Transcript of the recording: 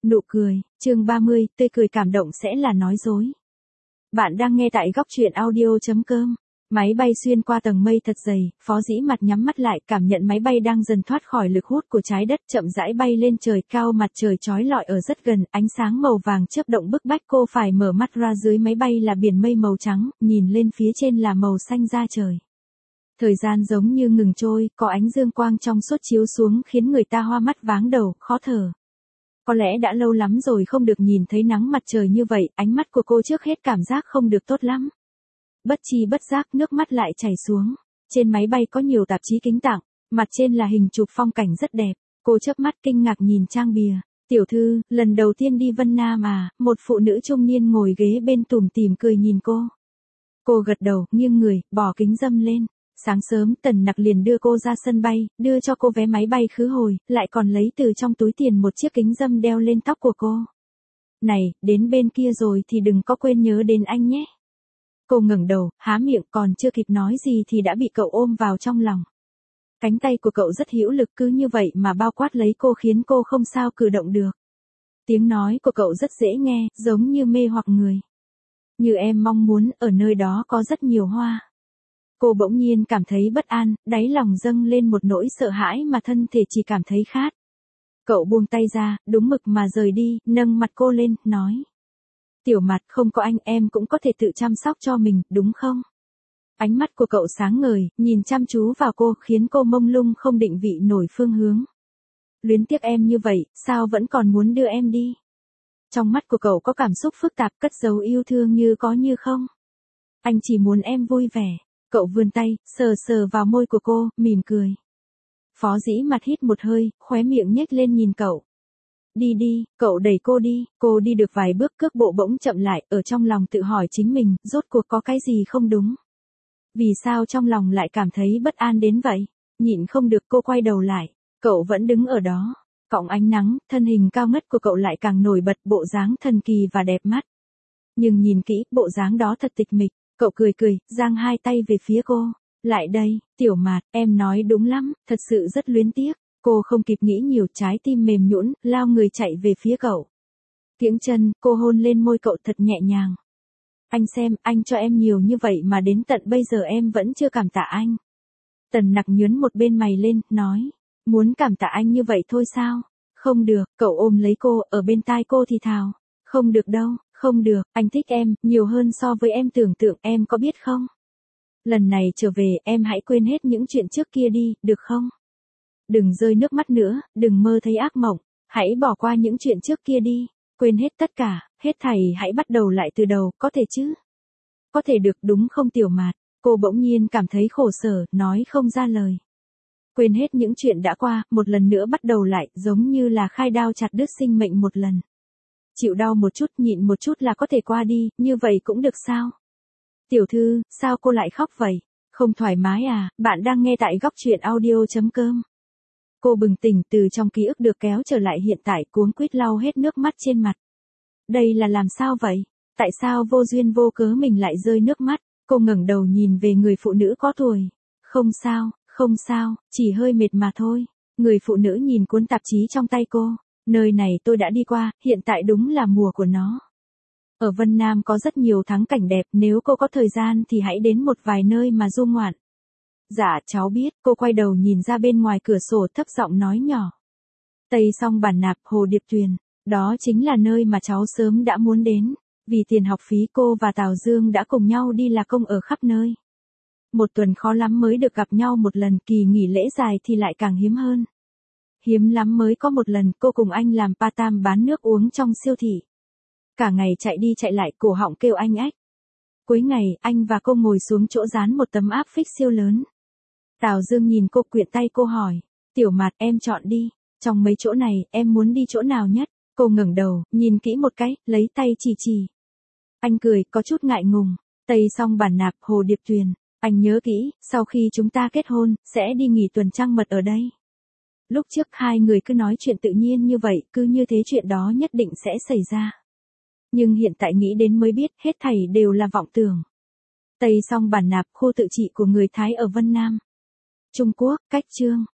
Nụ cười, chương 30, tươi cười cảm động sẽ là nói dối. Bạn đang nghe tại góc truyện audio.com. Máy bay xuyên qua tầng mây thật dày, Phó Dĩ Mặt nhắm mắt lại, cảm nhận máy bay đang dần thoát khỏi lực hút của trái đất, chậm rãi bay lên trời cao, mặt trời chói lọi ở rất gần, ánh sáng màu vàng chớp động bức bách cô phải mở mắt ra. Dưới máy bay là biển mây màu trắng, nhìn lên phía trên là màu xanh da trời. Thời gian giống như ngừng trôi, có ánh dương quang trong suốt chiếu xuống khiến người ta hoa mắt váng đầu, khó thở. Có lẽ đã lâu lắm rồi không được nhìn thấy nắng mặt trời như vậy, ánh mắt của cô trước hết cảm giác không được tốt lắm. Bất chi bất giác nước mắt lại chảy xuống. Trên máy bay có nhiều tạp chí kính tặng, mặt trên là hình chụp phong cảnh rất đẹp. Cô chớp mắt kinh ngạc nhìn trang bìa. Tiểu thư, lần đầu tiên đi Vân Nam à? Một phụ nữ trung niên ngồi ghế bên tủm tỉm cười nhìn cô. Cô gật đầu, nghiêng người, bỏ kính râm lên. Sáng sớm Tần Nặc liền đưa cô ra sân bay, đưa cho cô vé máy bay khứ hồi, lại còn lấy từ trong túi tiền một chiếc kính râm đeo lên tóc của cô. Này, đến bên kia rồi thì đừng có quên nhớ đến anh nhé. Cô ngẩng đầu, há miệng, còn chưa kịp nói gì thì đã bị cậu ôm vào trong lòng. Cánh tay của cậu rất hữu lực, cứ như vậy mà bao quát lấy cô khiến cô không sao cử động được. Tiếng nói của cậu rất dễ nghe, giống như mê hoặc người. Như em mong muốn, ở nơi đó có rất nhiều hoa. Cô bỗng nhiên cảm thấy bất an, đáy lòng dâng lên một nỗi sợ hãi mà thân thể chỉ cảm thấy khát. Cậu buông tay ra, đúng mực mà rời đi, nâng mặt cô lên, nói. Tiểu Mặt, không có anh em cũng có thể tự chăm sóc cho mình, đúng không? Ánh mắt của cậu sáng ngời, nhìn chăm chú vào cô, khiến cô mông lung không định vị nổi phương hướng. Luyến tiếc em như vậy, sao vẫn còn muốn đưa em đi? Trong mắt của cậu có cảm xúc phức tạp, cất giấu yêu thương như có như không. Anh chỉ muốn em vui vẻ. Cậu vươn tay, sờ sờ vào môi của cô, mỉm cười. Phó Dĩ Mặt hít một hơi, khóe miệng nhếch lên nhìn cậu. Đi đi, cậu đẩy cô đi được vài bước, cước bộ bỗng chậm lại, ở trong lòng tự hỏi chính mình, rốt cuộc có cái gì không đúng. Vì sao trong lòng lại cảm thấy bất an đến vậy? Nhịn không được cô quay đầu lại, cậu vẫn đứng ở đó. Cọng ánh nắng, thân hình cao ngất của cậu lại càng nổi bật, bộ dáng thần kỳ và đẹp mắt. Nhưng nhìn kỹ, bộ dáng đó thật tịch mịch. Cậu cười cười, giang hai tay về phía cô. Lại đây, Tiểu Mạt, em nói đúng lắm, thật sự rất luyến tiếc. Cô không kịp nghĩ nhiều, trái tim mềm nhũn, lao người chạy về phía cậu. Kiễng chân, cô hôn lên môi cậu thật nhẹ nhàng. Anh xem, anh cho em nhiều như vậy mà đến tận bây giờ em vẫn chưa cảm tạ anh. Tần Nặc nhướng một bên mày lên, nói. Muốn cảm tạ anh như vậy thôi sao? Không được, cậu ôm lấy cô, ở bên tai cô thì thào. Không được đâu. Không được, anh thích em, nhiều hơn so với em tưởng tượng, em có biết không? Lần này trở về, em hãy quên hết những chuyện trước kia đi, được không? Đừng rơi nước mắt nữa, đừng mơ thấy ác mộng, hãy bỏ qua những chuyện trước kia đi, quên hết tất cả, hết thảy hãy bắt đầu lại từ đầu, có thể chứ? Có thể được đúng không Tiểu Mạt? Cô bỗng nhiên cảm thấy khổ sở, nói không ra lời. Quên hết những chuyện đã qua, một lần nữa bắt đầu lại, giống như là khai đao chặt đứt sinh mệnh một lần. Chịu đau một chút, nhịn một chút là có thể qua đi, như vậy cũng được sao? Tiểu thư, sao cô lại khóc vậy? Không thoải mái à? Bạn đang nghe tại góc truyện audio.com. Cô bừng tỉnh từ trong ký ức được kéo trở lại hiện tại, cuống quýt lau hết nước mắt trên mặt. Đây là làm sao vậy? Tại sao vô duyên vô cớ mình lại rơi nước mắt? Cô ngẩng đầu nhìn về người phụ nữ có tuổi. Không sao, chỉ hơi mệt mà thôi. Người phụ nữ nhìn cuốn tạp chí trong tay cô. Nơi này tôi đã đi qua, hiện tại đúng là mùa của nó. Ở Vân Nam có rất nhiều thắng cảnh đẹp, nếu cô có thời gian thì hãy đến một vài nơi mà du ngoạn. Dạ, cháu biết, cô quay đầu nhìn ra bên ngoài cửa sổ thấp giọng nói nhỏ. Tây Song Bản Nạp, Hồ Điệp Tuyền, đó chính là nơi mà cháu sớm đã muốn đến. Vì tiền học phí cô và Tào Dương đã cùng nhau đi là công ở khắp nơi. Một tuần khó lắm mới được gặp nhau một lần, kỳ nghỉ lễ dài thì lại càng hiếm hơn. Hiếm lắm mới có một lần cô cùng anh làm part-time bán nước uống trong siêu thị. Cả ngày chạy đi chạy lại, cổ họng kêu anh ách. Cuối ngày, anh và cô ngồi xuống chỗ dán một tấm áp phích siêu lớn. Tào Dương nhìn cô, quyện tay cô hỏi. Tiểu Mạt, em chọn đi. Trong mấy chỗ này, em muốn đi chỗ nào nhất? Cô ngẩng đầu, nhìn kỹ một cái, lấy tay chỉ. Anh cười, có chút ngại ngùng. Tây Song Bản Nạp, Hồ Điệp Tuyền. Anh nhớ kỹ, sau khi chúng ta kết hôn, sẽ đi nghỉ tuần trăng mật ở đây. Lúc trước hai người cứ nói chuyện tự nhiên như vậy, cứ như thế chuyện đó nhất định sẽ xảy ra. Nhưng hiện tại nghĩ đến mới biết, hết thảy đều là vọng tưởng. Tây Song Bản Nạp, khu tự trị của người Thái ở Vân Nam. Trung Quốc, cách chương.